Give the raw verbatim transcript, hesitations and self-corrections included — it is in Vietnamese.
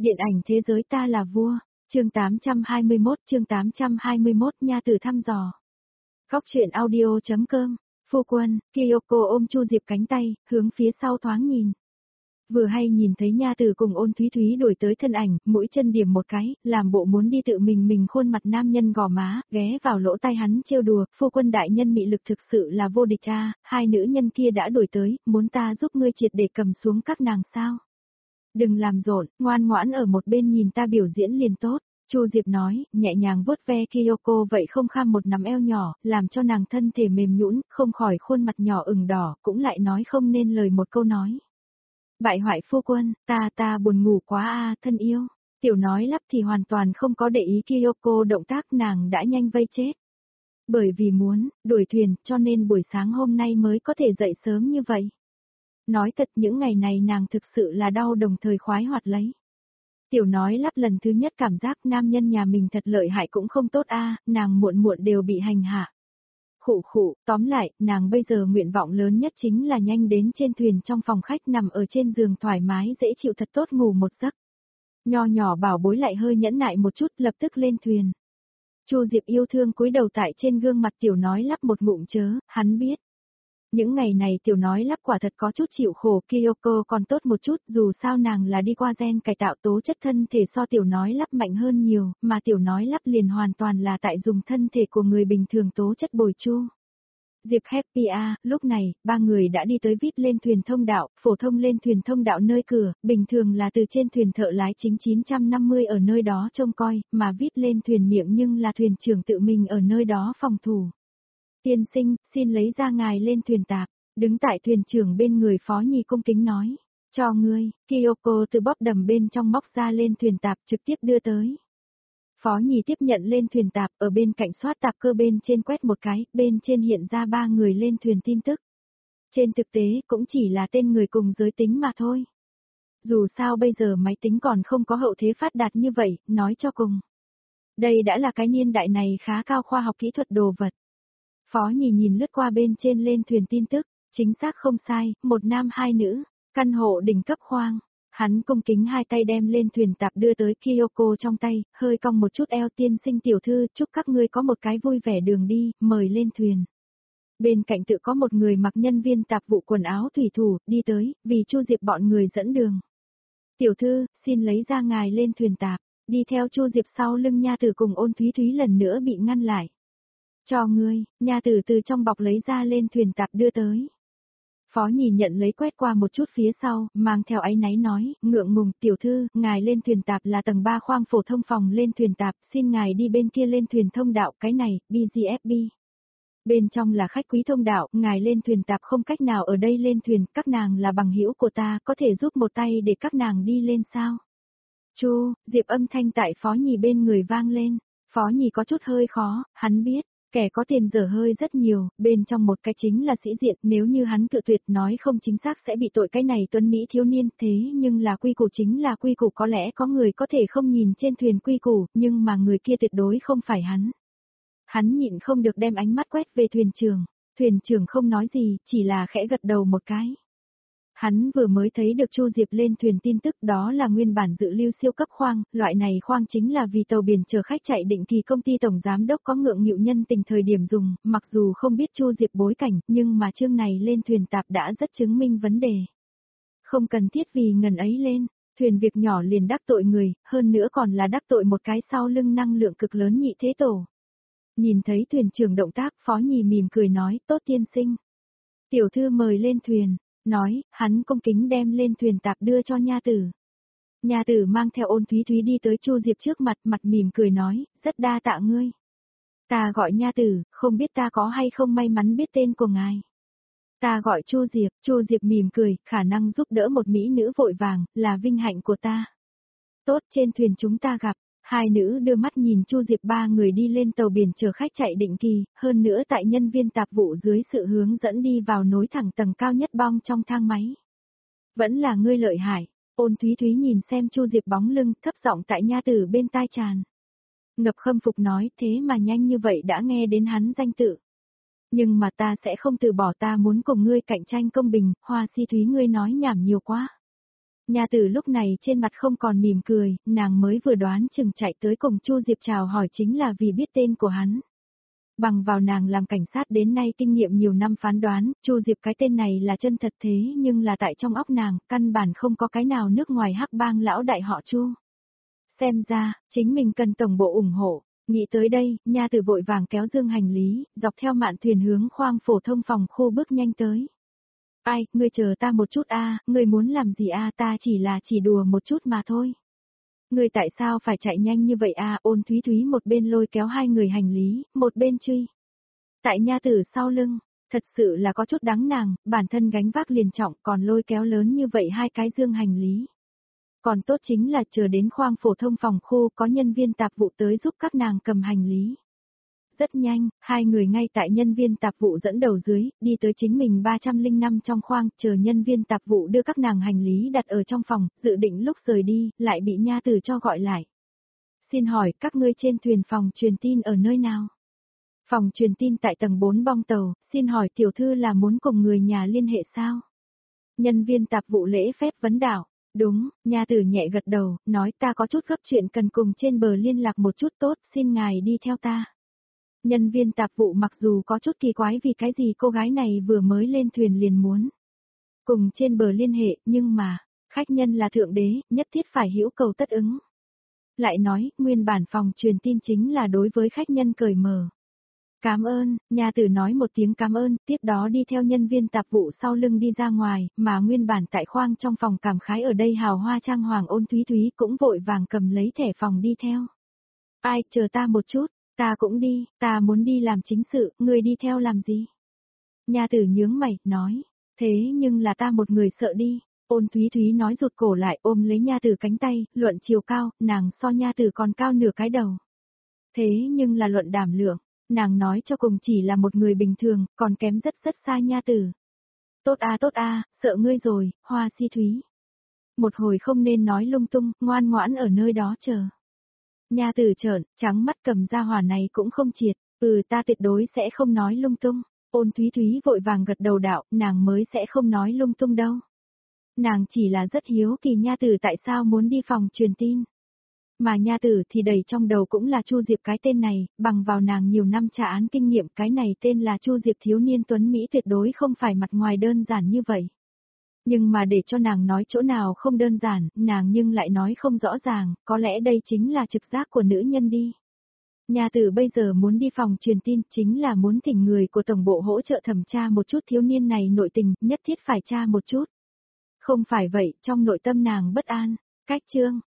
Điện ảnh thế giới ta là vua, chương tám trăm hai mươi mốt, chương tám trăm hai mươi mốt nha từ thăm dò. Góc truyện audio.com, phu quân, Kyoko ôm Chu Diệp cánh tay, hướng phía sau thoáng nhìn. Vừa hay nhìn thấy nha từ cùng Ôn Thúy Thúy đổi tới thân ảnh, mũi chân điểm một cái, làm bộ muốn đi tự mình mình khuôn mặt nam nhân gò má, ghé vào lỗ tai hắn trêu đùa, phu quân đại nhân mị lực thực sự là vô địch a, hai nữ nhân kia đã đổi tới, muốn ta giúp ngươi triệt để cầm xuống các nàng sao? Đừng làm rộn, ngoan ngoãn ở một bên nhìn ta biểu diễn liền tốt, Chu Diệp nói, nhẹ nhàng vuốt ve Kyoko vậy không kham một nắm eo nhỏ, làm cho nàng thân thể mềm nhũn, không khỏi khuôn mặt nhỏ ửng đỏ, cũng lại nói không nên lời một câu nói. Bại hoại phu quân, ta ta buồn ngủ quá a, thân yêu. Tiểu nói lắp thì hoàn toàn không có để ý Kyoko động tác, nàng đã nhanh vây chết. Bởi vì muốn đuổi thuyền, cho nên buổi sáng hôm nay mới có thể dậy sớm như vậy. Nói thật những ngày này nàng thực sự là đau đồng thời khoái hoạt lấy. Tiểu nói lắp lần thứ nhất cảm giác nam nhân nhà mình thật lợi hại cũng không tốt a, nàng muộn muộn đều bị hành hạ. Khụ khụ, tóm lại, nàng bây giờ nguyện vọng lớn nhất chính là nhanh đến trên thuyền trong phòng khách nằm ở trên giường thoải mái dễ chịu thật tốt ngủ một giấc. Nho nhỏ bảo bối lại hơi nhẫn nại một chút lập tức lên thuyền. Chu Diệp yêu thương cúi đầu tại trên gương mặt tiểu nói lắp một ngụm chớ, hắn biết. Những ngày này tiểu nói lắp quả thật có chút chịu khổ, Kyoko còn tốt một chút, dù sao nàng là đi qua gen cải tạo tố chất thân thể so tiểu nói lắp mạnh hơn nhiều, mà tiểu nói lắp liền hoàn toàn là tại dùng thân thể của người bình thường tố chất bồi chu. Diệp Happy a, lúc này, ba người đã đi tới vê i pê lên thuyền thông đạo, phổ thông lên thuyền thông đạo nơi cửa, bình thường là từ trên thuyền thợ lái chính chín trăm năm mươi ở nơi đó trông coi, mà vê i pê lên thuyền miệng nhưng là thuyền trưởng tự mình ở nơi đó phòng thủ. Tiên sinh, xin lấy ra ngài lên thuyền tạp, đứng tại thuyền trưởng bên người Phó Nhi cung kính nói, cho ngươi, Kyoko từ bóp đầm bên trong móc ra lên thuyền tạp trực tiếp đưa tới. Phó Nhi tiếp nhận lên thuyền tạp, ở bên cạnh soát tạp cơ bên trên quét một cái, bên trên hiện ra ba người lên thuyền tin tức. Trên thực tế cũng chỉ là tên người cùng giới tính mà thôi. Dù sao bây giờ máy tính còn không có hậu thế phát đạt như vậy, nói cho cùng. Đây đã là cái niên đại này khá cao khoa học kỹ thuật đồ vật. Phó Nhi nhìn lướt qua bên trên lên thuyền tin tức, chính xác không sai, một nam hai nữ, căn hộ đỉnh cấp khoang. Hắn cung kính hai tay đem lên thuyền tạp đưa tới Kyoko trong tay, hơi cong một chút eo, tiên sinh tiểu thư, chúc các ngươi có một cái vui vẻ đường đi, mời lên thuyền. Bên cạnh tự có một người mặc nhân viên tạp vụ quần áo thủy thủ, đi tới, vì Chu Diệp bọn người dẫn đường. Tiểu thư, xin lấy ra ngài lên thuyền tạp, đi theo Chu Diệp sau lưng nha tử cùng Ôn Thúy Thúy lần nữa bị ngăn lại. Cho ngươi, nha tử từ trong bọc lấy ra lên thuyền tạp đưa tới. Phó Nhi nhận lấy quét qua một chút phía sau, mang theo áy náy nói, ngượng ngùng, tiểu thư, ngài lên thuyền tạp là tầng ba khoang phổ thông phòng lên thuyền tạp, xin ngài đi bên kia lên thuyền thông đạo, cái này, bê giê ép bê. Bên trong là khách quý thông đạo, ngài lên thuyền tạp không cách nào ở đây lên thuyền, các nàng là bằng hữu của ta, có thể giúp một tay để các nàng đi lên sao? Chu, Diệp âm thanh tại Phó Nhi bên người vang lên, Phó Nhi có chút hơi khó, hắn biết. Kẻ có tiền dở hơi rất nhiều, bên trong một cái chính là sĩ diện, nếu như hắn cự tuyệt nói không chính xác sẽ bị tội cái này tuấn Mỹ thiếu niên, thế nhưng là quy củ chính là quy củ, có lẽ có người có thể không nhìn trên thuyền quy củ, nhưng mà người kia tuyệt đối không phải hắn. Hắn nhịn không được đem ánh mắt quét về thuyền trưởng, thuyền trưởng không nói gì, chỉ là khẽ gật đầu một cái. Hắn vừa mới thấy được Chu Diệp lên thuyền tin tức, đó là nguyên bản dự lưu siêu cấp khoang, loại này khoang chính là vì tàu biển chở khách chạy định kỳ công ty tổng giám đốc có ngượng nghịu nhân tình thời điểm dùng, mặc dù không biết Chu Diệp bối cảnh, nhưng mà chương này lên thuyền tạp đã rất chứng minh vấn đề. Không cần thiết vì ngần ấy lên, thuyền việc nhỏ liền đắc tội người, hơn nữa còn là đắc tội một cái sau lưng năng lượng cực lớn nhị thế tổ. Nhìn thấy thuyền trưởng động tác, Phó Nhi mỉm cười nói, tốt tiên sinh. Tiểu thư mời lên thuyền. Nói, hắn cung kính đem lên thuyền tạp đưa cho nha tử. Nha tử mang theo Ôn Thúy Thúy đi tới Chu Diệp trước mặt, mặt mỉm cười nói, rất đa tạ ngươi. Ta gọi nha tử, không biết ta có hay không may mắn biết tên của ngài. Ta gọi Chu Diệp, Chu Diệp mỉm cười, khả năng giúp đỡ một mỹ nữ vội vàng, là vinh hạnh của ta. Tốt, trên thuyền chúng ta gặp. Hai nữ đưa mắt nhìn Chu Diệp ba người đi lên tàu biển chở khách chạy định kỳ, hơn nữa tại nhân viên tạp vụ dưới sự hướng dẫn đi vào nối thẳng tầng cao nhất bong trong thang máy. Vẫn là ngươi lợi hại, Ôn Thúy Thúy nhìn xem Chu Diệp bóng lưng, thấp giọng tại nha tử bên tai tràn. Ngập khâm phục nói, thế mà nhanh như vậy đã nghe đến hắn danh tự. Nhưng mà ta sẽ không từ bỏ, ta muốn cùng ngươi cạnh tranh công bình, Hoa Si Thúy ngươi nói nhảm nhiều quá. Nha Tử lúc này trên mặt không còn mỉm cười, nàng mới vừa đoán chừng chạy tới cùng Chu Diệp chào hỏi chính là vì biết tên của hắn. Bằng vào nàng làm cảnh sát đến nay kinh nghiệm nhiều năm phán đoán, Chu Diệp cái tên này là chân thật thế nhưng là tại trong óc nàng, căn bản không có cái nào nước ngoài hắc bang lão đại họ Chu. Xem ra, chính mình cần tổng bộ ủng hộ. Nghĩ tới đây, Nha Tử vội vàng kéo dương hành lý, dọc theo mạn thuyền hướng khoang phổ thông phòng khu bước nhanh tới. Ai, ngươi chờ ta một chút a, ngươi muốn làm gì a, ta chỉ là chỉ đùa một chút mà thôi. Ngươi tại sao phải chạy nhanh như vậy a, Ôn Thúy Thúy một bên lôi kéo hai người hành lý, một bên truy. Tại Nha Tử sau lưng, thật sự là có chút đáng nàng, bản thân gánh vác liền trọng còn lôi kéo lớn như vậy hai cái dương hành lý. Còn tốt chính là chờ đến khoang phổ thông phòng khu có nhân viên tạp vụ tới giúp các nàng cầm hành lý. Rất nhanh, hai người ngay tại nhân viên tạp vụ dẫn đầu dưới, đi tới chính mình ba trăm lẻ năm trong khoang, chờ nhân viên tạp vụ đưa các nàng hành lý đặt ở trong phòng, dự định lúc rời đi, lại bị Nha Tử cho gọi lại. Xin hỏi các ngươi trên thuyền phòng truyền tin ở nơi nào? Phòng truyền tin tại tầng bốn bong tàu, xin hỏi tiểu thư là muốn cùng người nhà liên hệ sao? Nhân viên tạp vụ lễ phép vấn đạo. Đúng, Nha Tử nhẹ gật đầu, nói ta có chút gấp chuyện cần cùng trên bờ liên lạc một chút tốt, xin ngài đi theo ta. Nhân viên tạp vụ mặc dù có chút kỳ quái vì cái gì cô gái này vừa mới lên thuyền liền muốn cùng trên bờ liên hệ, nhưng mà, khách nhân là thượng đế, nhất thiết phải hữu cầu tất ứng. Lại nói, nguyên bản phòng truyền tin chính là đối với khách nhân cởi mở. Cảm ơn, Nha Tử nói một tiếng cảm ơn, tiếp đó đi theo nhân viên tạp vụ sau lưng đi ra ngoài, mà nguyên bản tại khoang trong phòng cảm khái ở đây hào hoa trang hoàng Ôn Thúy Thúy cũng vội vàng cầm lấy thẻ phòng đi theo. Ai, chờ ta một chút, ta cũng đi, ta muốn đi làm chính sự, người đi theo làm gì? Nha Tử nhướng mày, nói, thế nhưng là ta một người sợ đi. Ôn Thúy Thúy nói rụt cổ lại ôm lấy Nha Tử cánh tay, luận chiều cao, nàng so Nha Tử còn cao nửa cái đầu. Thế nhưng là luận đảm lượng. Nàng nói cho cùng chỉ là một người bình thường, còn kém rất rất xa Nha Tử. Tốt a tốt a, sợ ngươi rồi, Hoa Si Thúy. Một hồi không nên nói lung tung, ngoan ngoãn ở nơi đó chờ. Nha Tử trợn, trắng mắt cầm ra hỏa này cũng không triệt, ừ ta tuyệt đối sẽ không nói lung tung. Ôn Thúy Thúy vội vàng gật đầu đạo, nàng mới sẽ không nói lung tung đâu. Nàng chỉ là rất hiếu kỳ Nha Tử tại sao muốn đi phòng truyền tin. Mà Nha Tử thì đầy trong đầu cũng là Chu Diệp cái tên này, bằng vào nàng nhiều năm trả án kinh nghiệm cái này tên là Chu Diệp thiếu niên tuấn Mỹ tuyệt đối không phải mặt ngoài đơn giản như vậy. Nhưng mà để cho nàng nói chỗ nào không đơn giản, nàng nhưng lại nói không rõ ràng, có lẽ đây chính là trực giác của nữ nhân đi. Nha Tử bây giờ muốn đi phòng truyền tin chính là muốn thỉnh người của tổng bộ hỗ trợ thẩm tra một chút thiếu niên này nội tình, nhất thiết phải tra một chút. Không phải vậy, trong nội tâm nàng bất an. Cách chương